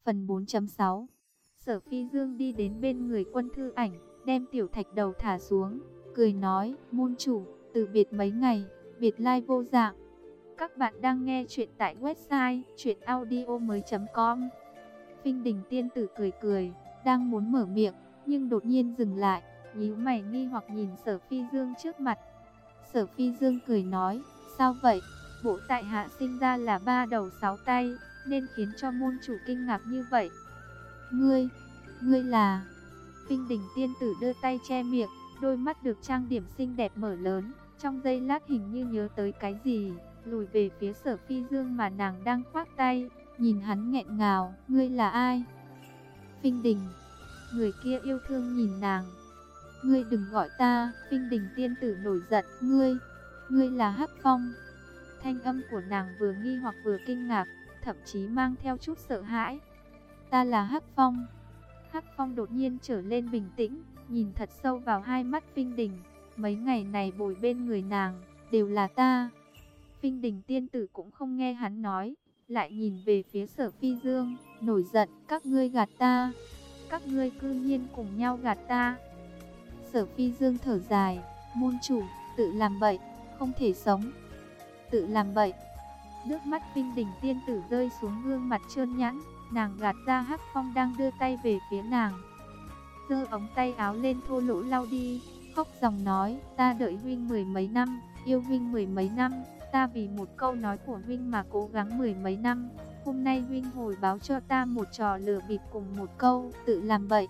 Phần 4.6. Sở Phi Dương đi đến bên người Quân Thư Ảnh, đem tiểu thạch đầu thả xuống, cười nói, môn chủ, từ biệt mấy ngày, biệt lai vô dạng. Các bạn đang nghe chuyện tại website chuyenaudio.com. Phinh Đình tiên tử cười cười, đang muốn mở miệng, nhưng đột nhiên dừng lại, nhíu mày nghi hoặc nhìn Sở Phi Dương trước mặt. Sở Phi Dương cười nói, sao vậy? Bộ tại hạ sinh ra là 3 đầu 6 tay, nên khiến cho môn chủ kinh ngạc như vậy. Ngươi là... Phinh Đình tiên tử đưa tay che miệng, đôi mắt được trang điểm xinh đẹp mở lớn, trong giây lát hình như nhớ tới cái gì, lùi về phía Sở Phi Dương mà nàng đang khoác tay, nhìn hắn nghẹn ngào, ngươi là ai? Phinh Đình. Người kia yêu thương nhìn nàng. Ngươi đừng gọi ta. Phinh Đình tiên tử nổi giận, ngươi là Hắc Phong. Thanh âm của nàng vừa nghi hoặc vừa kinh ngạc, thậm chí mang theo chút sợ hãi. Ta là Hắc Phong. Hắc Phong đột nhiên trở lên bình tĩnh, nhìn thật sâu vào hai mắt Phinh Đình. Mấy ngày này bồi bên người nàng, đều là ta. Phinh Đình tiên tử cũng không nghe hắn nói, lại nhìn về phía Sở Phi Dương, nổi giận, các ngươi gạt ta. Các ngươi cư nhiên cùng nhau gạt ta. Sở Phi Dương thở dài, môn chủ, tự làm bậy, không thể sống. Tự làm bậy. Nước mắt Phinh Đình tiên tử rơi xuống gương mặt trơn nhẵn, nàng gạt ra Hắc Phong đang đưa tay về phía nàng. Giơ ống tay áo lên thô lỗ lau đi, khóc dòng nói, ta đợi huynh mười mấy năm, yêu huynh mười mấy năm, ta vì một câu nói của huynh mà cố gắng mười mấy năm. Hôm nay huynh hồi báo cho ta một trò lừa bịp cùng một câu, tự làm bậy.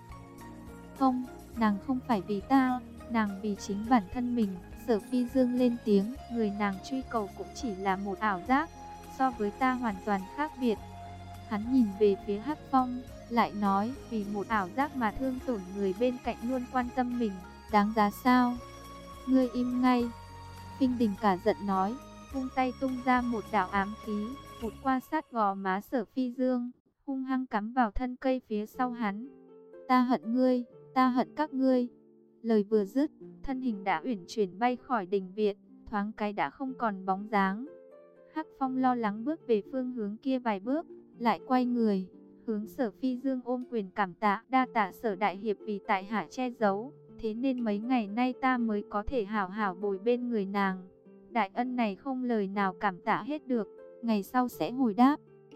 Không, nàng không phải vì ta, nàng vì chính bản thân mình. Sở Phi Dương lên tiếng, người nàng truy cầu cũng chỉ là một ảo giác, so với ta hoàn toàn khác biệt. Hắn nhìn về phía Hắc Phong, lại nói, vì một ảo giác mà thương tổn người bên cạnh luôn quan tâm mình, đáng giá sao? Ngươi im ngay. Phinh Đình cả giận nói, vung tay tung ra một đạo ám khí, vụt qua sát gò má Sở Phi Dương, hung hăng cắm vào thân cây phía sau hắn. Ta hận ngươi, ta hận các ngươi. Lời vừa dứt, thân hình đã uyển chuyển bay khỏi đình viện, thoáng cái đã không còn bóng dáng. Hắc Phong lo lắng bước về phương hướng kia vài bước, lại quay người, hướng Sở Phi Dương ôm quyền cảm tạ, đa tạ Sở đại hiệp vì tại hạ che giấu, thế nên mấy ngày nay ta mới có thể hảo hảo bồi bên người nàng. Đại ân này không lời nào cảm tạ hết được, ngày sau sẽ hồi đáp.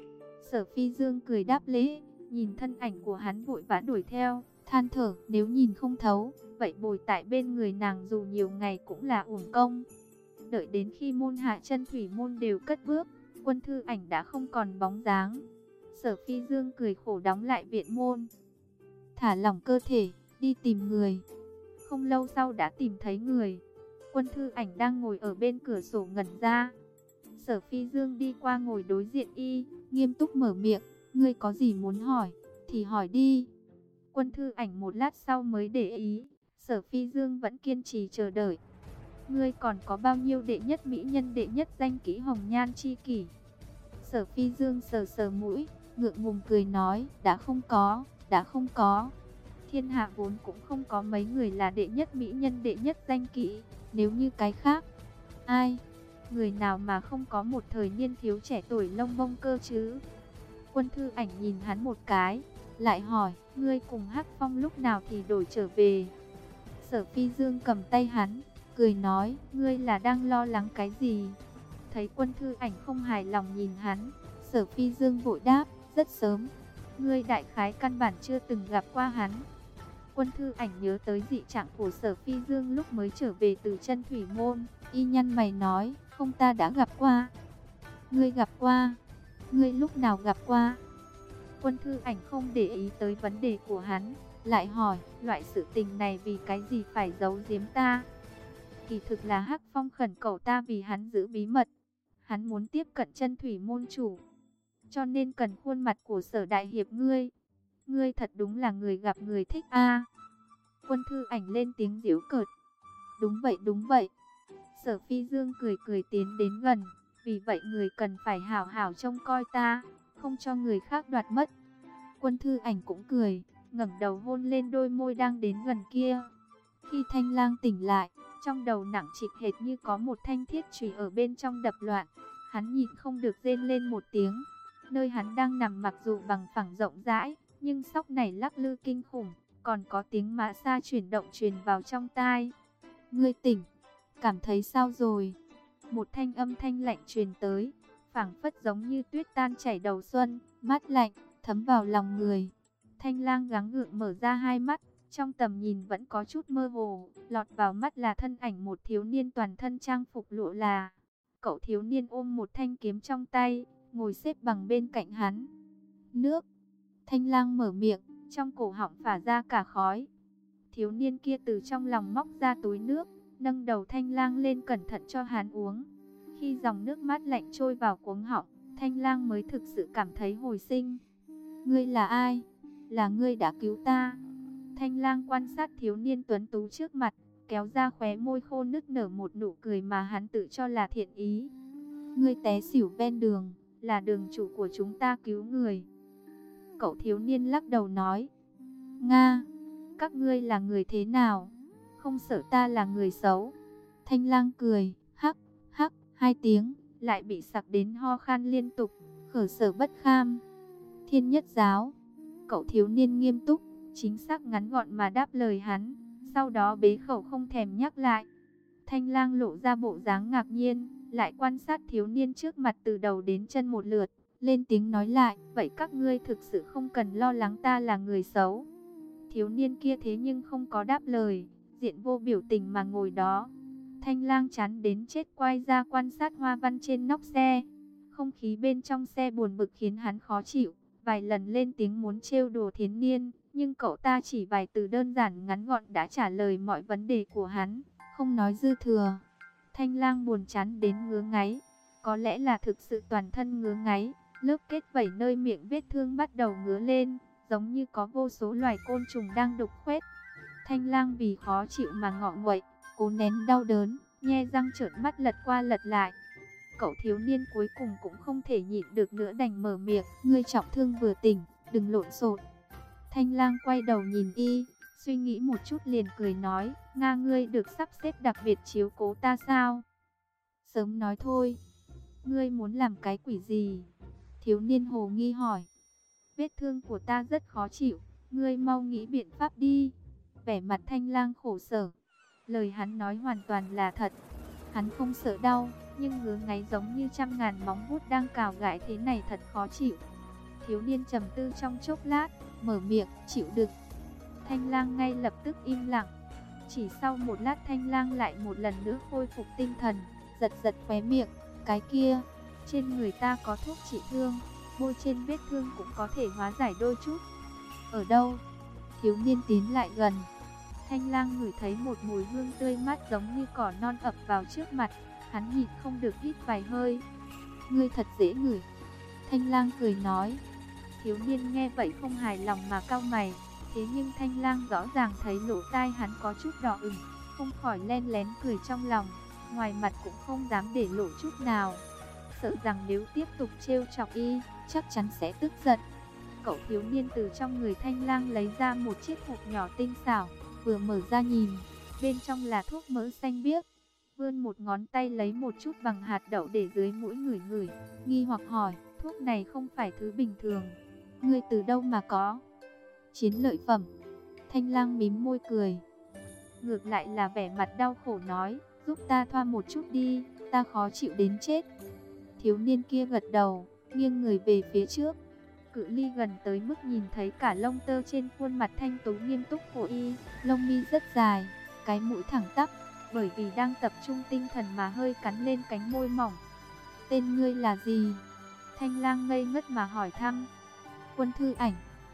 Sở Phi Dương cười đáp lễ, nhìn thân ảnh của hắn vội vã đuổi theo, than thở, nếu nhìn không thấu, vậy bồi tại bên người nàng dù nhiều ngày cũng là uổng công. Đợi đến khi môn hạ chân thủy môn đều cất bước, Quân Thư Ảnh đã không còn bóng dáng. Sở Phi Dương cười khổ đóng lại viện môn, thả lỏng cơ thể, đi tìm người. Không lâu sau đã tìm thấy người. Quân Thư Ảnh đang ngồi ở bên cửa sổ ngẩn ra. Sở Phi Dương đi qua ngồi đối diện y, nghiêm túc mở miệng, ngươi có gì muốn hỏi, thì hỏi đi. Quân Thư Ảnh một lát sau mới để ý, Sở Phi Dương vẫn kiên trì chờ đợi. Ngươi còn có bao nhiêu đệ nhất mỹ nhân đệ nhất danh kỹ hồng nhan chi kỷ? Sở Phi Dương sờ sờ mũi, ngượng ngùng cười nói, đã không có. Thiên hạ vốn cũng không có mấy người là đệ nhất mỹ nhân đệ nhất danh kỹ, nếu như cái khác. Ai? Người nào mà không có một thời niên thiếu trẻ tuổi lông bông cơ chứ? Quân Thư Ảnh nhìn hắn một cái, lại hỏi, ngươi cùng Hắc Phong lúc nào thì đổi trở về? Sở Phi Dương cầm tay hắn, cười nói, ngươi là đang lo lắng cái gì? Thấy Quân Thư Ảnh không hài lòng nhìn hắn, Sở Phi Dương vội đáp, rất sớm. Ngươi đại khái căn bản chưa từng gặp qua hắn. Quân Thư Ảnh nhớ tới dị trạng của Sở Phi Dương lúc mới trở về từ chân thủy môn, y nhăn mày nói, không, ta đã gặp qua. Ngươi gặp qua? Ngươi lúc nào gặp qua? Quân Thư Ảnh không để ý tới vấn đề của hắn, lại hỏi, loại sự tình này vì cái gì phải giấu giếm ta? Kỳ thực là Hắc Phong khẩn cầu ta vì hắn giữ bí mật. Hắn muốn tiếp cận chân thủy môn chủ, cho nên cần khuôn mặt của Sở đại hiệp ngươi. Ngươi thật đúng là người gặp người thích a. Quân Thư Ảnh lên tiếng giễu cợt. Đúng vậy, đúng vậy. Sở Phi Dương cười cười tiến đến gần, vì vậy người cần phải hảo hảo trông coi ta, không cho người khác đoạt mất. Quân Thư Ảnh cũng cười, ngẩng đầu hôn lên đôi môi đang đến gần kia. Khi Thanh Lang tỉnh lại, trong đầu nặng trịch hệt như có một thanh thiết chùy ở bên trong đập loạn, hắn nhịn không được rên lên một tiếng. Nơi hắn đang nằm mặc dù bằng phẳng rộng rãi, nhưng sóc này lắc lư kinh khủng, còn có tiếng mã xa chuyển động truyền vào trong tai. Ngươi tỉnh, cảm thấy sao rồi? Một thanh âm thanh lạnh truyền tới, phảng phất giống như tuyết tan chảy đầu xuân, mát lạnh, thấm vào lòng người. Thanh Lang gắng gượng mở ra hai mắt, trong tầm nhìn vẫn có chút mơ hồ, lọt vào mắt là thân ảnh một thiếu niên toàn thân trang phục lụa là. Cậu thiếu niên ôm một thanh kiếm trong tay, ngồi xếp bằng bên cạnh hắn. Nước. Thanh Lang mở miệng, trong cổ họng phả ra cả khói. Thiếu niên kia từ trong lòng móc ra túi nước, nâng đầu Thanh Lang lên cẩn thận cho hắn uống. Khi dòng nước mát lạnh trôi vào cuống họng, Thanh Lang mới thực sự cảm thấy hồi sinh. Ngươi là ai? Là ngươi đã cứu ta. Thanh Lang quan sát thiếu niên tuấn tú trước mặt, kéo ra khóe môi khô nức nở một nụ cười mà hắn tự cho là thiện ý. Ngươi té xỉu ven đường, là đường chủ của chúng ta cứu người. Cậu thiếu niên lắc đầu nói. Nga, các ngươi là người thế nào? Không sợ ta là người xấu. Thanh Lang cười, hắc, hắc, hai tiếng, lại bị sặc đến ho khan liên tục, khở sở bất kham. Thiên Nhất Giáo. Cậu thiếu niên nghiêm túc, chính xác ngắn gọn mà đáp lời hắn, sau đó bế khẩu không thèm nhắc lại. Thanh Lang lộ ra bộ dáng ngạc nhiên, lại quan sát thiếu niên trước mặt từ đầu đến chân một lượt, lên tiếng nói lại, vậy các ngươi thực sự không cần lo lắng ta là người xấu. Thiếu niên kia thế nhưng không có đáp lời, diện vô biểu tình mà ngồi đó. Thanh Lang chán đến chết quay ra quan sát hoa văn trên nóc xe. Không khí bên trong xe buồn bực khiến hắn khó chịu, vài lần lên tiếng muốn trêu đùa thiếu niên, nhưng cậu ta chỉ vài từ đơn giản ngắn gọn đã trả lời mọi vấn đề của hắn, không nói dư thừa. Thanh Lang buồn chán đến ngứa ngáy, có lẽ là thực sự toàn thân ngứa ngáy, lớp kết vảy nơi miệng vết thương bắt đầu ngứa lên, giống như có vô số loài côn trùng đang đục khoét. Thanh Lang vì khó chịu mà ngọ nguậy, cố nén đau đớn, nhe răng trợn mắt lật qua lật lại. Cậu thiếu niên cuối cùng cũng không thể nhịn được nữa đành mở miệng, ngươi trọng thương vừa tỉnh, đừng lộn xộn. Thanh Lang quay đầu nhìn y, suy nghĩ một chút liền cười nói, Nga ngươi được sắp xếp đặc biệt chiếu cố ta sao? Sớm nói thôi, ngươi muốn làm cái quỷ gì? Thiếu niên hồ nghi hỏi. Vết thương của ta rất khó chịu, ngươi mau nghĩ biện pháp đi. Vẻ mặt Thanh Lang khổ sở. Lời hắn nói hoàn toàn là thật. Hắn không sợ đau, nhưng ngứa ngáy giống như trăm ngàn móng vuốt đang cào gãi thế này thật khó chịu. Thiếu niên trầm tư trong chốc lát, mở miệng, chịu đựng. Thanh Lang ngay lập tức im lặng. Chỉ sau một lát Thanh Lang lại một lần nữa khôi phục tinh thần, giật giật khóe miệng, cái kia, trên người ta có thuốc trị thương, bôi trên vết thương cũng có thể hóa giải đôi chút. Ở đâu? Thiếu niên tiến lại gần. Thanh Lang ngửi thấy một mùi hương tươi mát giống như cỏ non ập vào trước mặt, hắn nhịn không được hít vài hơi. Ngươi thật dễ ngửi. Thanh Lang cười nói. Thiếu niên nghe vậy không hài lòng mà cau mày, thế nhưng Thanh Lang rõ ràng thấy lỗ tai hắn có chút đỏ ửng, không khỏi len lén cười trong lòng, ngoài mặt cũng không dám để lộ chút nào, sợ rằng nếu tiếp tục trêu chọc y, chắc chắn sẽ tức giận. Cậu thiếu niên từ trong người Thanh Lang lấy ra một chiếc hộp nhỏ tinh xảo, vừa mở ra nhìn, bên trong là thuốc mỡ xanh biếc. Vươn một ngón tay lấy một chút bằng hạt đậu để dưới mũi ngửi ngửi, nghi hoặc hỏi, thuốc này không phải thứ bình thường, ngươi từ đâu mà có? Chiến lợi phẩm. Thanh Lang mím môi cười. Ngược lại là vẻ mặt đau khổ nói, giúp ta thoa một chút đi, ta khó chịu đến chết. Thiếu niên kia gật đầu, nghiêng người về phía trước. Cự ly gần tới mức nhìn thấy cả lông tơ trên khuôn mặt thanh tú nghiêm túc của y, lông mi rất dài, cái mũi thẳng tắp, bởi vì đang tập trung tinh thần mà hơi cắn lên cánh môi mỏng. Tên ngươi là gì? Thanh Lang ngây ngất mà hỏi thăm. Quân Thư Ảnh.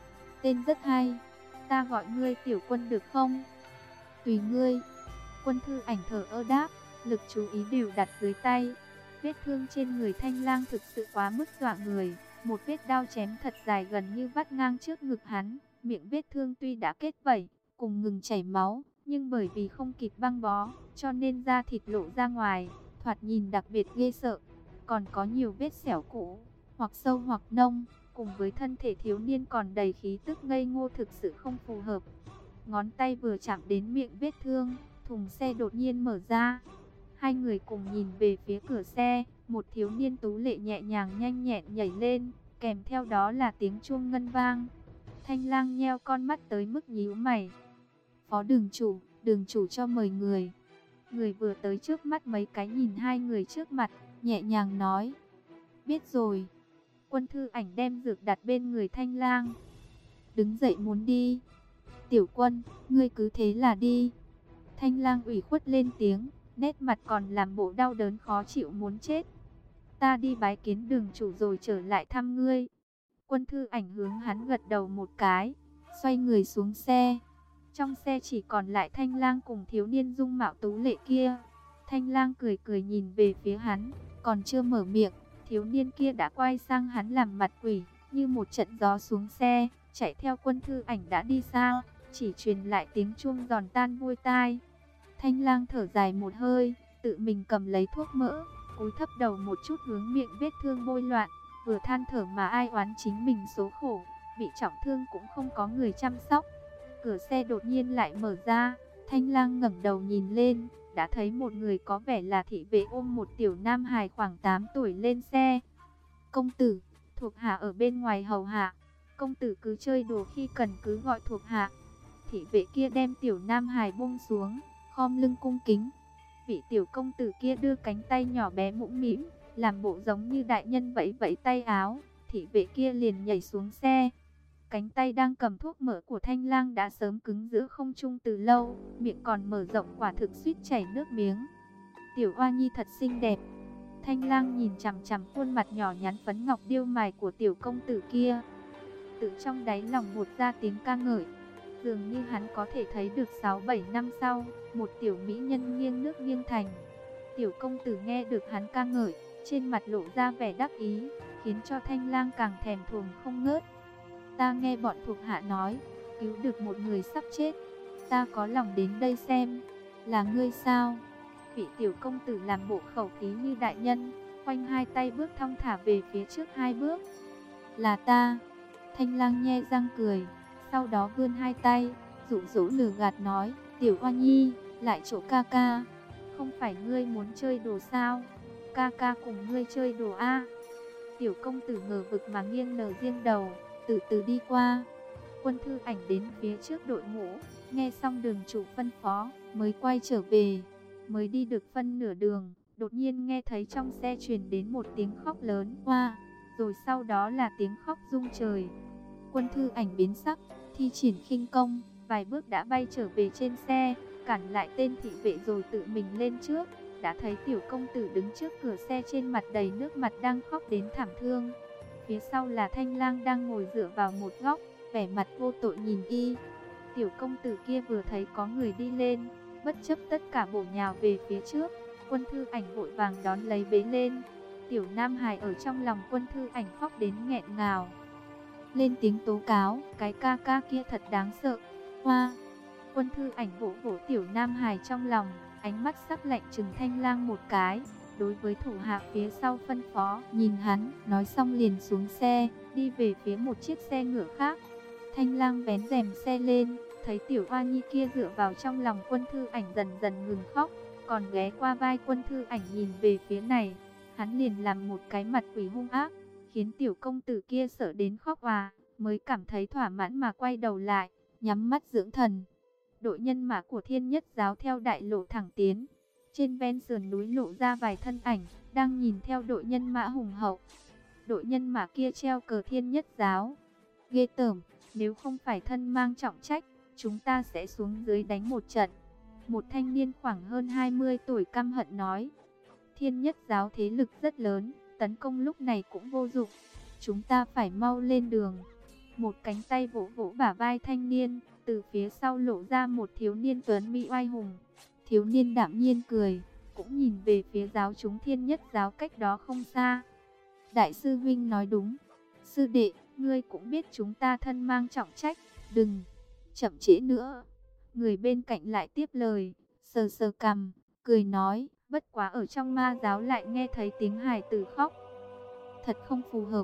Tên rất hay, ta gọi ngươi Tiểu Quân được không? Tùy ngươi. Quân Thư Ảnh thở ơ đáp, lực chú ý đều đặt dưới tay. Vết thương trên người Thanh Lang thực sự quá mức dọa người, một vết đao chém thật dài gần như vắt ngang trước ngực hắn, miệng vết thương tuy đã kết vảy, cùng ngừng chảy máu, nhưng bởi vì không kịp băng bó, cho nên da thịt lộ ra ngoài, thoạt nhìn đặc biệt ghê sợ. Còn có nhiều vết xẻo cũ, hoặc sâu hoặc nông, cùng với thân thể thiếu niên còn đầy khí tức ngây ngô thực sự không phù hợp. Ngón tay vừa chạm đến miệng vết thương, thùng xe đột nhiên mở ra. Hai người cùng nhìn về phía cửa xe, một thiếu niên tú lệ nhẹ nhàng nhanh nhẹn nhảy lên, kèm theo đó là tiếng chuông ngân vang. Thanh Lang nheo con mắt tới mức nhíu mày. Phó đường chủ cho mời người. Người vừa tới trước mắt mấy cái nhìn hai người trước mặt, nhẹ nhàng nói. Biết rồi. Quân Thư Ảnh đem dược đặt bên người Thanh Lang. Đứng dậy muốn đi. Tiểu Quân, ngươi cứ thế là đi. Thanh Lang ủy khuất lên tiếng, nét mặt còn làm bộ đau đớn khó chịu muốn chết. Ta đi bái kiến đường chủ rồi trở lại thăm ngươi. Quân Thư Ảnh hướng hắn gật đầu một cái, xoay người xuống xe. Trong xe chỉ còn lại Thanh Lang cùng thiếu niên dung mạo tú lệ kia. Thanh Lang cười cười nhìn về phía hắn, còn chưa mở miệng, thiếu niên kia đã quay sang hắn làm mặt quỷ, như một trận gió xuống xe, chạy theo Quân Thư Ảnh đã đi xa, chỉ truyền lại tiếng chuông giòn tan vui tai. Thanh Lang thở dài một hơi, tự mình cầm lấy thuốc mỡ, cúi thấp đầu một chút hướng miệng vết thương bôi loạn, vừa than thở mà ai oán chính mình số khổ, bị trọng thương cũng không có người chăm sóc. Cửa xe đột nhiên lại mở ra, Thanh Lang ngẩng đầu nhìn lên, đã thấy một người có vẻ là thị vệ ôm một tiểu nam hài khoảng 8 tuổi lên xe. Công tử, thuộc hạ ở bên ngoài hầu hạ, công tử cứ chơi đùa khi cần cứ gọi thuộc hạ. Thị vệ kia đem tiểu nam hài buông xuống, khom lưng cung kính. Vị tiểu công tử kia đưa cánh tay nhỏ bé mũm mĩm, làm bộ giống như đại nhân vẫy vẫy tay áo. Thị vệ kia liền nhảy xuống xe. Cánh tay đang cầm thuốc mỡ của Thanh Lang đã sớm cứng giữa không trung từ lâu, miệng còn mở rộng quả thực suýt chảy nước miếng. Tiểu oa nhi thật xinh đẹp. Thanh Lang nhìn chằm chằm khuôn mặt nhỏ nhắn phấn ngọc điêu mài của tiểu công tử kia, tự trong đáy lòng buột ra tiếng ca ngợi. Dường như hắn có thể thấy được 6-7 năm sau, một tiểu mỹ nhân nghiêng nước nghiêng thành. Tiểu công tử nghe được hắn ca ngợi, trên mặt lộ ra vẻ đắc ý, khiến cho Thanh Lang càng thèm thuồng không ngớt. Ta nghe bọn thuộc hạ nói, cứu được một người sắp chết. Ta có lòng đến đây xem. Là ngươi sao? Vị tiểu công tử làm bộ khẩu khí như đại nhân, khoanh hai tay bước thong thả về phía trước 2 bước. Là ta. Thanh Lang nhe răng cười, sau đó vươn hai tay, dụ dỗ lừa gạt nói, tiểu oa nhi, lại chỗ ca ca. Không phải ngươi muốn chơi đồ sao? Ca ca cùng ngươi chơi đồ a. Tiểu công tử ngờ vực mà nghiêng nở riêng đầu, từ từ đi qua. Quân Thư Ảnh đến phía trước đội ngũ, nghe xong đường chủ phân phó, mới quay trở về. Mới đi được phân nửa đường, đột nhiên nghe thấy trong xe truyền đến một tiếng khóc lớn, hoa, rồi sau đó là tiếng khóc rung trời. Quân Thư Ảnh biến sắc, thi triển khinh công, vài bước đã bay trở về trên xe, cản lại tên thị vệ rồi tự mình lên trước. Đã thấy tiểu công tử đứng trước cửa xe trên mặt đầy nước mặt đang khóc đến thảm thương. Phía sau là Thanh Lang đang ngồi dựa vào một góc, vẻ mặt vô tội nhìn y. Tiểu công tử kia vừa thấy có người đi lên, bất chấp tất cả bổ nhào về phía trước. Quân Thư Ảnh vội vàng đón lấy bế lên. Tiểu nam hài ở trong lòng Quân Thư Ảnh khóc đến nghẹn ngào, lên tiếng tố cáo, cái ca ca kia thật đáng sợ. Hoa. Quân Thư Ảnh vỗ vỗ tiểu nam hài trong lòng, ánh mắt sắc lạnh trừng Thanh Lang một cái, đối với thủ hạ phía sau phân phó, nhìn hắn, nói xong liền xuống xe, đi về phía một chiếc xe ngựa khác. Thanh Lang vén rèm xe lên, thấy tiểu oa nhi kia dựa vào trong lòng Quân Thư Ảnh dần dần ngừng khóc, còn ghé qua vai Quân Thư Ảnh nhìn về phía này. Hắn liền làm một cái mặt quỷ hung ác, khiến tiểu công tử kia sợ đến khóc mới cảm thấy thỏa mãn mà quay đầu lại, nhắm mắt dưỡng thần. Đội nhân mã của Thiên Nhất Giáo theo đại lộ thẳng tiến. Trên ven sườn núi lộ ra vài thân ảnh, đang nhìn theo đội nhân mã hùng hậu. Đội nhân mã kia treo cờ Thiên Nhất Giáo. Ghê tởm, nếu không phải thân mang trọng trách, chúng ta sẽ xuống dưới đánh một trận. Một thanh niên khoảng hơn 20 tuổi căm hận nói. Thiên Nhất Giáo thế lực rất lớn, tấn công lúc này cũng vô dụng. Chúng ta phải mau lên đường. Một cánh tay vỗ vỗ bả vai thanh niên, từ phía sau lộ ra một thiếu niên tuấn mỹ oai hùng. Thiếu niên đạm nhiên cười, cũng nhìn về phía giáo chúng Thiên Nhất Giáo cách đó không xa. Đại sư huynh nói đúng. Sư đệ, ngươi cũng biết chúng ta thân mang trọng trách, đừng chậm trễ nữa. Người bên cạnh lại tiếp lời, sờ sờ cằm, cười nói, bất quá ở trong ma giáo lại nghe thấy tiếng hài tử khóc. Thật không phù hợp.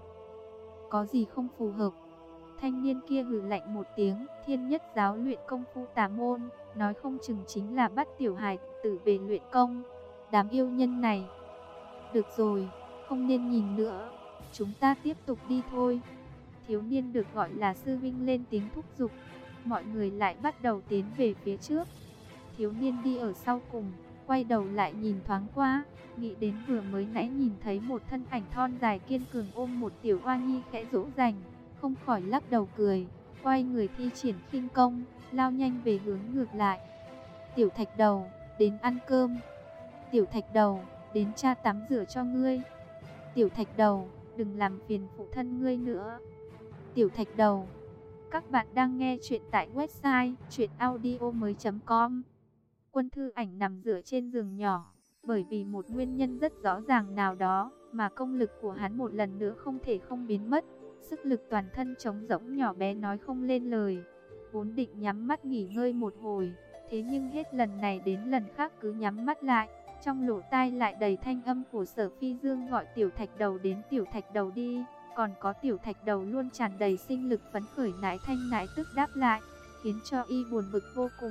Có gì không phù hợp? Thanh niên kia hừ lạnh một tiếng, Thiên Nhất Giáo luyện công phu tà môn, nói không chừng chính là bắt tiểu hài tử về luyện công. Đám yêu nhân này. Được rồi, không nên nhìn nữa. chúng ta tiếp tục đi thôi. Thiếu niên được gọi là sư vinh lên tiếng thúc giục. Mọi người lại bắt đầu tiến về phía trước. Thiếu niên đi ở sau cùng, quay đầu lại nhìn thoáng qua, nghĩ đến vừa mới nãy nhìn thấy một thân ảnh thon dài kiên cường ôm một tiểu oa nhi khẽ dỗ dành, không khỏi lắc đầu cười, quay người thi triển khinh công, lao nhanh về hướng ngược lại. Tiểu Thạch Đầu, đến ăn cơm. Tiểu Thạch Đầu, đến cha tắm rửa cho ngươi. Tiểu Thạch Đầu, đừng làm phiền phụ thân ngươi nữa. Tiểu Thạch Đầu. Các bạn đang nghe chuyện tại website chuyenaudio.com. Quân Thư Ảnh nằm dựa trên giường nhỏ, bởi vì một nguyên nhân rất rõ ràng nào đó mà công lực của hắn một lần nữa không thể không biến mất. Sức lực toàn thân trống rỗng, nhỏ bé nói không lên lời. Vốn định nhắm mắt nghỉ ngơi một hồi, thế nhưng hết lần này đến lần khác cứ nhắm mắt lại, trong lỗ tai lại đầy thanh âm của Sở Phi Dương gọi Tiểu Thạch Đầu đến, Tiểu Thạch Đầu đi. Còn có Tiểu Thạch Đầu luôn tràn đầy sinh lực phấn khởi nãi thanh nãi tức đáp lại, khiến cho y buồn bực vô cùng.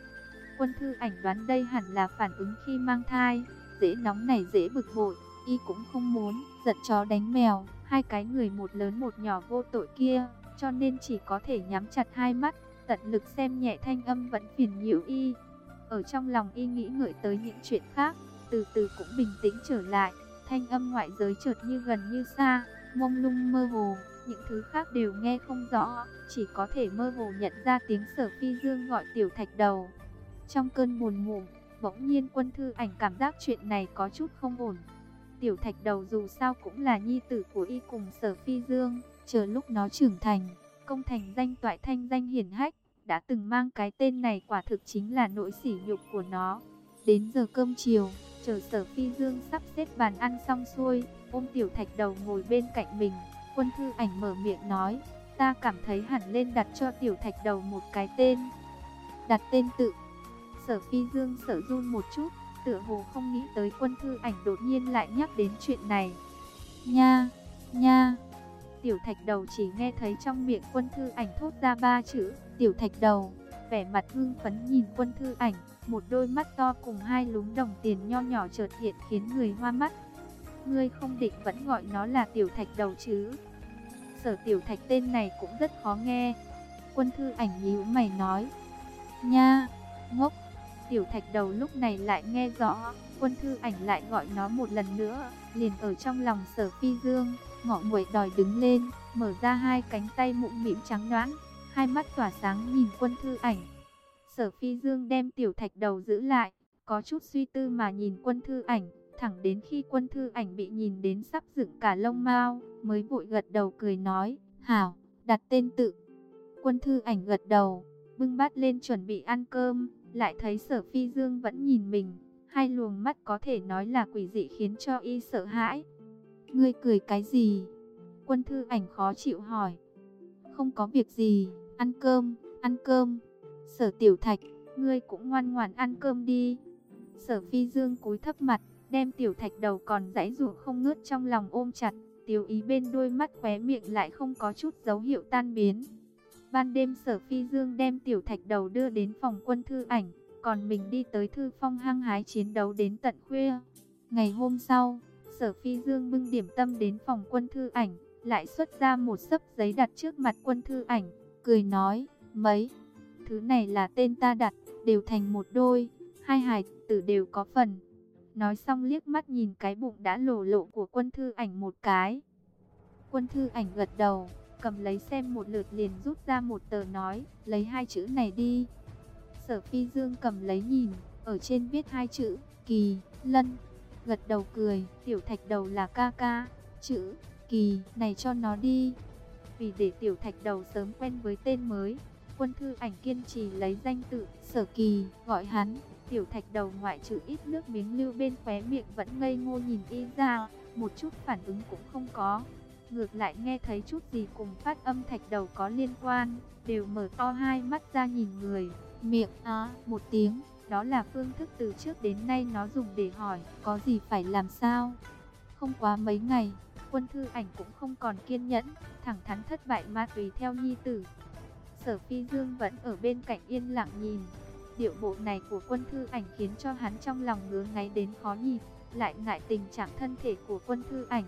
Quân Thư Ảnh đoán đây hẳn là phản ứng khi mang thai, dễ nóng này dễ bực bội, y cũng không muốn giận chó đánh mèo, hai cái người một lớn một nhỏ vô tội kia, cho nên chỉ có thể nhắm chặt hai mắt, tận lực xem nhẹ thanh âm vẫn phiền nhiễu y. Ở trong lòng y nghĩ ngợi tới những chuyện khác, từ từ cũng bình tĩnh trở lại, thanh âm ngoại giới chợt như gần như xa, mông lung mơ hồ, những thứ khác đều nghe không rõ, chỉ có thể mơ hồ nhận ra tiếng Sở Phi Dương gọi Tiểu Thạch Đầu. Trong cơn buồn ngủ, bỗng nhiên Quân Thư Ảnh cảm giác chuyện này có chút không ổn. Tiểu Thạch Đầu dù sao cũng là nhi tử của y cùng Sở Phi Dương, chờ lúc nó trưởng thành, công thành danh toại, thanh danh hiển hách, đã từng mang cái tên này quả thực chính là nỗi sỉ nhục của nó. Đến giờ cơm chiều, chờ Sở Phi Dương sắp xếp bàn ăn xong xuôi, ôm Tiểu Thạch Đầu ngồi bên cạnh mình, Quân Thư Ảnh mở miệng nói, ta cảm thấy hẳn lên đặt cho Tiểu Thạch Đầu một cái tên. Đặt tên tự. Sở Phi Dương sợ run một chút, tựa hồ không nghĩ tới Quân Thư Ảnh đột nhiên lại nhắc đến chuyện này. Nha, nha. Tiểu Thạch Đầu chỉ nghe thấy trong miệng Quân Thư Ảnh thốt ra ba chữ, Tiểu Thạch Đầu, vẻ mặt hưng phấn nhìn Quân Thư Ảnh, một đôi mắt to cùng hai lúm đồng tiền nho nhỏ chợt hiện khiến người hoa mắt. Ngươi không định vẫn gọi nó là Tiểu Thạch Đầu chứ? Sở Tiểu Thạch tên này cũng rất khó nghe. Quân Thư Ảnh nhíu mày nói, nha, ngốc. Tiểu Thạch Đầu lúc này lại nghe rõ, Quân Thư Ảnh lại gọi nó một lần nữa, liền ở trong lòng Sở Phi Dương, ngọ nguậy đòi đứng lên, mở ra hai cánh tay mụn mĩm trắng nõn, hai mắt tỏa sáng nhìn Quân Thư Ảnh. Sở Phi Dương đem Tiểu Thạch Đầu giữ lại, có chút suy tư mà nhìn Quân Thư Ảnh, thẳng đến khi Quân Thư Ảnh bị nhìn đến sắp dựng cả lông mao, mới vội gật đầu cười nói, hảo, đặt tên tự. Quân Thư Ảnh gật đầu, bưng bát lên chuẩn bị ăn cơm, lại thấy Sở Phi Dương vẫn nhìn mình, hai luồng mắt có thể nói là quỷ dị khiến cho y sợ hãi. Ngươi cười cái gì? Quân Thư Ảnh khó chịu hỏi. Không có việc gì, ăn cơm, ăn cơm. Sở Tiểu Thạch, ngươi cũng ngoan ngoãn ăn cơm đi. Sở Phi Dương cúi thấp mặt, đem Tiểu Thạch Đầu còn giãy giụa không ngớt trong lòng ôm chặt, tiêu ý bên đôi mắt khóe miệng lại không có chút dấu hiệu tan biến. Ban đêm Sở Phi Dương đem Tiểu Thạch Đầu đưa đến phòng Quân Thư Ảnh, còn mình đi tới thư phong hăng hái chiến đấu đến tận khuya. Ngày hôm sau, Sở Phi Dương bưng điểm tâm đến phòng Quân Thư Ảnh, lại xuất ra một xấp giấy đặt trước mặt Quân Thư Ảnh, cười nói, mấy thứ này là tên ta đặt, đều thành một đôi, hai hài tử đều có phần. Nói xong liếc mắt nhìn cái bụng đã lổ lộ của Quân Thư Ảnh một cái. Quân Thư Ảnh gật đầu, cầm lấy xem một lượt liền rút ra một tờ nói, lấy hai chữ này đi. Sở Phi Dương cầm lấy nhìn, ở trên viết hai chữ, Kỳ, Lân. Gật đầu cười, Tiểu Thạch Đầu là ca ca, chữ Kỳ này cho nó đi. Vì để Tiểu Thạch Đầu sớm quen với tên mới, Quân Thư Ảnh kiên trì lấy danh tự Sở Kỳ gọi hắn. Tiểu Thạch Đầu ngoại trừ ít nước miếng lưu bên khóe miệng vẫn ngây ngô nhìn y ra, một chút phản ứng cũng không có. Ngược lại nghe thấy chút gì cùng phát âm Thạch Đầu có liên quan, đều mở to hai mắt ra nhìn người, miệng một tiếng. Đó là phương thức từ trước đến nay nó dùng để hỏi, có gì phải làm sao. Không quá mấy ngày, Quân Thư Ảnh cũng không còn kiên nhẫn, thẳng thắn thất bại mà tùy theo nhi tử. Sở Phi Dương vẫn ở bên cạnh yên lặng nhìn. Điệu bộ này của Quân Thư Ảnh khiến cho hắn trong lòng ngứa ngáy đến khó nhịn, lại ngại tình trạng thân thể của Quân Thư Ảnh,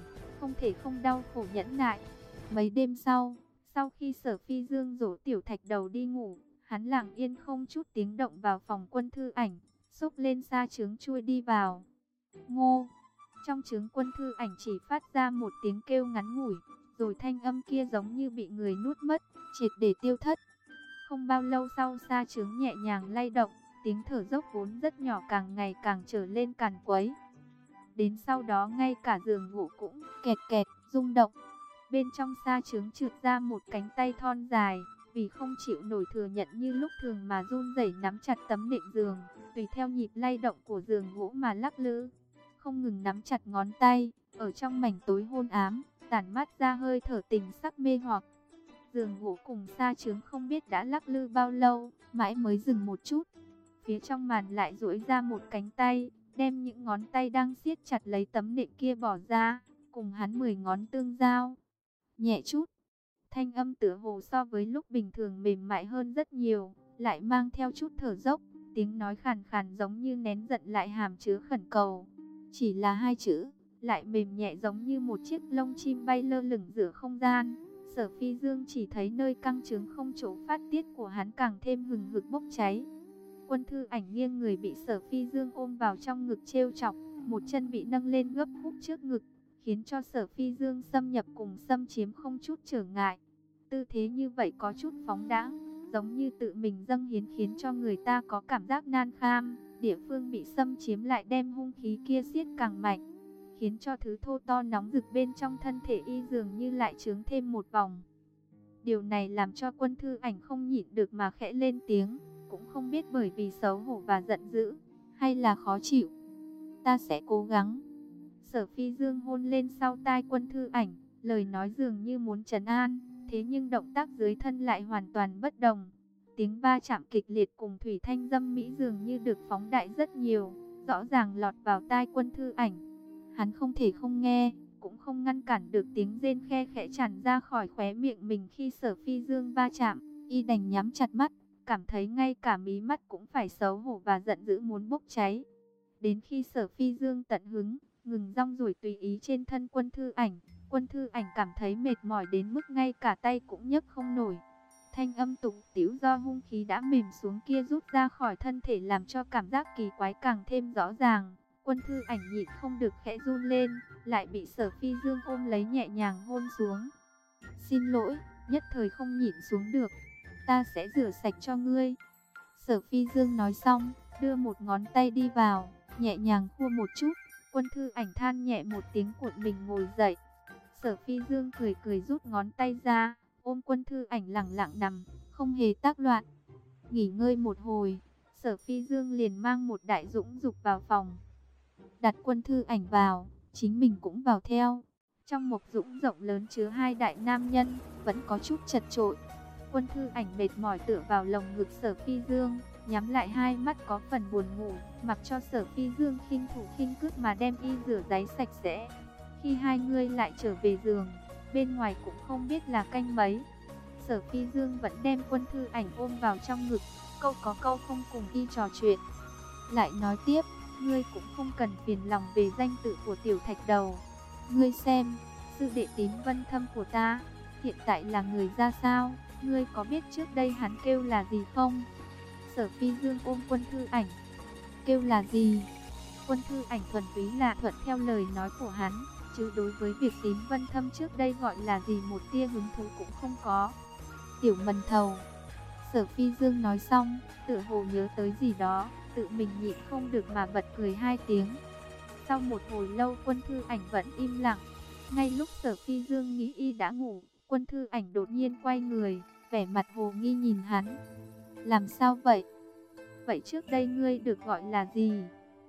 không thể không đau khổ nhẫn nại. Mấy đêm sau, sau khi Sở Phi Dương dỗ Tiểu Thạch Đầu đi ngủ, hắn lặng yên không chút tiếng động vào phòng Quân Thư Ảnh, xốc lên sa trướng chui đi vào. Ngô! Trong trướng Quân Thư Ảnh chỉ phát ra một tiếng kêu ngắn ngủi, rồi thanh âm kia giống như bị người nuốt mất, triệt để tiêu thất. Không bao lâu sau, sa trướng nhẹ nhàng lay động, tiếng thở dốc vốn rất nhỏ càng ngày càng trở lên càn quấy. Đến sau đó ngay cả giường ngủ cũng kẹt kẹt, rung động. Bên trong sa trướng trượt ra một cánh tay thon dài, vì không chịu nổi thừa nhận như lúc thường mà run rẩy nắm chặt tấm nệm giường, tùy theo nhịp lay động của giường gỗ mà lắc lư, không ngừng nắm chặt ngón tay, ở trong mảnh tối hôn ám, tản mát ra hơi thở tình sắc mê hoặc. Giường gỗ cùng sa trướng không biết đã lắc lư bao lâu, mãi mới dừng một chút. Phía trong màn lại duỗi ra một cánh tay, đem những ngón tay đang siết chặt lấy tấm nệm kia bỏ ra, cùng hắn 10 ngón tương giao. Nhẹ chút, thanh âm tựa hồ so với lúc bình thường mềm mại hơn rất nhiều, lại mang theo chút thở dốc, tiếng nói khàn khàn giống như nén giận lại hàm chứa khẩn cầu. Chỉ là hai chữ, lại mềm nhẹ giống như một chiếc lông chim bay lơ lửng giữa không gian. Sở Phi Dương chỉ thấy nơi căng trướng không chỗ phát tiết của hắn càng thêm hừng hực bốc cháy. Quân Thư Ảnh nghiêng người bị Sở Phi Dương ôm vào trong ngực trêu chọc, một chân bị nâng lên gấp khúc trước ngực, khiến cho Sở Phi Dương xâm nhập cùng xâm chiếm không chút trở ngại. Tư thế như vậy có chút phóng đãng, giống như tự mình dâng hiến, khiến cho người ta có cảm giác nan kham. Địa phương bị xâm chiếm lại đem hung khí kia siết càng mạnh, khiến cho thứ thô to nóng rực bên trong thân thể y dường như lại trướng thêm một vòng. Điều này làm cho Quân Thư Ảnh không nhịn được mà khẽ lên tiếng, cũng không biết bởi vì xấu hổ và giận dữ, hay là khó chịu. Ta sẽ cố gắng. Sở Phi Dương hôn lên sau tai Quân Thư Ảnh, lời nói dường như muốn trấn an, thế nhưng động tác dưới thân lại hoàn toàn bất đồng. Tiếng va chạm kịch liệt cùng thủy thanh dâm mỹ dường như được phóng đại rất nhiều, rõ ràng lọt vào tai Quân Thư Ảnh. Hắn không thể không nghe, cũng không ngăn cản được tiếng rên khe khẽ tràn ra khỏi khóe miệng mình khi Sở Phi Dương va chạm, y đành nhắm chặt mắt, cảm thấy ngay cả mí mắt cũng phải xấu hổ và giận dữ muốn bốc cháy. Đến khi Sở Phi Dương tận hứng, ngừng rong ruổi tùy ý trên thân Quân Thư Ảnh, Quân Thư Ảnh cảm thấy mệt mỏi đến mức ngay cả tay cũng nhấc không nổi. Thanh âm tụng tĩu do hung khí đã mềm xuống kia rút ra khỏi thân thể làm cho cảm giác kỳ quái càng thêm rõ ràng. Quân Thư Ảnh nhịn không được khẽ run lên, lại bị Sở Phi Dương ôm lấy nhẹ nhàng hôn xuống. Xin lỗi, nhất thời không nhịn xuống được, ta sẽ rửa sạch cho ngươi. Sở Phi Dương nói xong, đưa một ngón tay đi vào, nhẹ nhàng khua một chút. Quân Thư Ảnh than nhẹ một tiếng cuộn mình ngồi dậy. Sở Phi Dương cười cười rút ngón tay ra, ôm Quân Thư Ảnh lẳng lặng nằm, không hề tác loạn. Nghỉ ngơi một hồi, Sở Phi Dương liền mang một đại dũng dục vào phòng, đặt Quân Thư Ảnh vào, chính mình cũng vào theo. Trong một dũng rộng lớn chứa hai đại nam nhân, vẫn có chút chật chội. Quân Thư Ảnh mệt mỏi tựa vào lồng ngực Sở Phi Dương, nhắm lại hai mắt có phần buồn ngủ, mặc cho Sở Phi Dương khinh thủ khinh cước mà đem y rửa ráy sạch sẽ. Khi hai người lại trở về giường, bên ngoài cũng không biết là canh mấy. Sở Phi Dương vẫn đem Quân Thư Ảnh ôm vào trong ngực, câu có câu không cùng y trò chuyện. Lại nói tiếp, ngươi cũng không cần phiền lòng về danh tự của Tiểu Thạch Đầu. Ngươi xem, sư đệ Tín Vân Thâm của ta, hiện tại là người ra sao, ngươi có biết trước đây hắn kêu là gì không? Sở Phi Dương ôm Quân Thư Ảnh. Kêu là gì? Quân Thư Ảnh thuần túy là thuận theo lời nói của hắn, chứ đối với việc Tín Vân Thâm trước đây gọi là gì một tia hứng thú cũng không có. Tiểu Mần Thầu. Sở Phi Dương nói xong, tựa hồ nhớ tới gì đó, tự mình nhịn không được mà bật cười hai tiếng. Sau một hồi lâu Quân Thư Ảnh vẫn im lặng. Ngay lúc Sở Phi Dương nghĩ y đã ngủ, Quân Thư Ảnh đột nhiên quay người, vẻ mặt hồ nghi nhìn hắn. Làm sao vậy? Vậy trước đây ngươi được gọi là gì?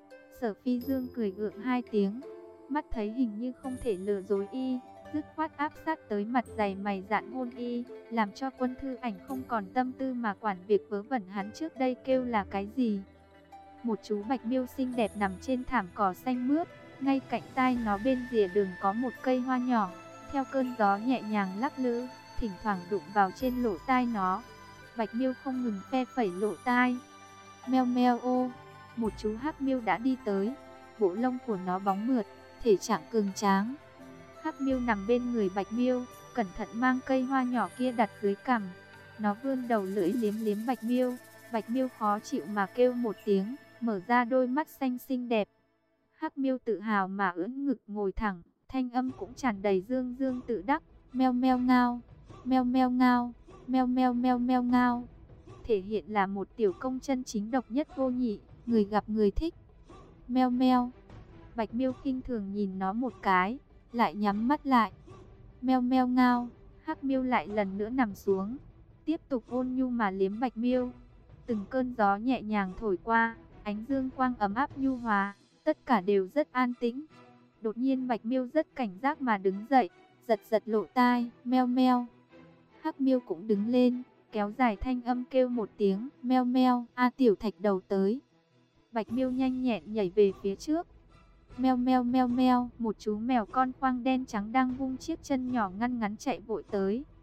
Sở Phi Dương cười gượng hai tiếng, mắt thấy hình như không thể lừa dối y, dứt khoát áp sát tới mặt dày mày dạn hôn y, làm cho Quân Thư Ảnh không còn tâm tư mà quản việc vớ vẩn hắn trước đây kêu là cái gì. Một chú bạch miêu xinh đẹp nằm trên thảm cỏ xanh mướt, ngay cạnh tai nó bên rìa đường có một cây hoa nhỏ, theo cơn gió nhẹ nhàng lắc lư, thỉnh thoảng đụng vào trên lỗ tai nó. Bạch miêu không ngừng phe phẩy lỗ tai. Meo meo ô, một chú hắc miêu đã đi tới, bộ lông của nó bóng mượt, thể trạng cường tráng. Hắc Miêu nằm bên người Bạch Miêu, cẩn thận mang cây hoa nhỏ kia đặt dưới cằm. Nó vươn đầu lưỡi liếm liếm Bạch Miêu. Bạch Miêu khó chịu mà kêu một tiếng, mở ra đôi mắt xanh xinh đẹp. Hắc Miêu tự hào mà ưỡn ngực ngồi thẳng, thanh âm cũng tràn đầy dương dương tự đắc, meo meo ngao, meo meo ngao, meo meo meo meo ngao. Thể hiện là một tiểu công chân chính độc nhất vô nhị, người gặp người thích. Meo meo. Bạch Miêu khinh thường nhìn nó một cái, lại nhắm mắt lại. Meo meo ngao. Hắc Miêu lại lần nữa nằm xuống, tiếp tục ôn nhu mà liếm Bạch Miêu. Từng cơn gió nhẹ nhàng thổi qua, ánh dương quang ấm áp nhu hòa, tất cả đều rất an tĩnh. Đột nhiên Bạch Miêu rất cảnh giác mà đứng dậy, giật giật lỗ tai, meo meo. Hắc Miêu cũng đứng lên, kéo dài thanh âm kêu một tiếng, meo meo, a tiểu thạch đầu tới. Bạch Miêu nhanh nhẹn nhảy về phía trước. Meo meo meo meo, một chú mèo con khoang đen trắng đang vung chiếc chân nhỏ ngăn ngắn chạy vội tới.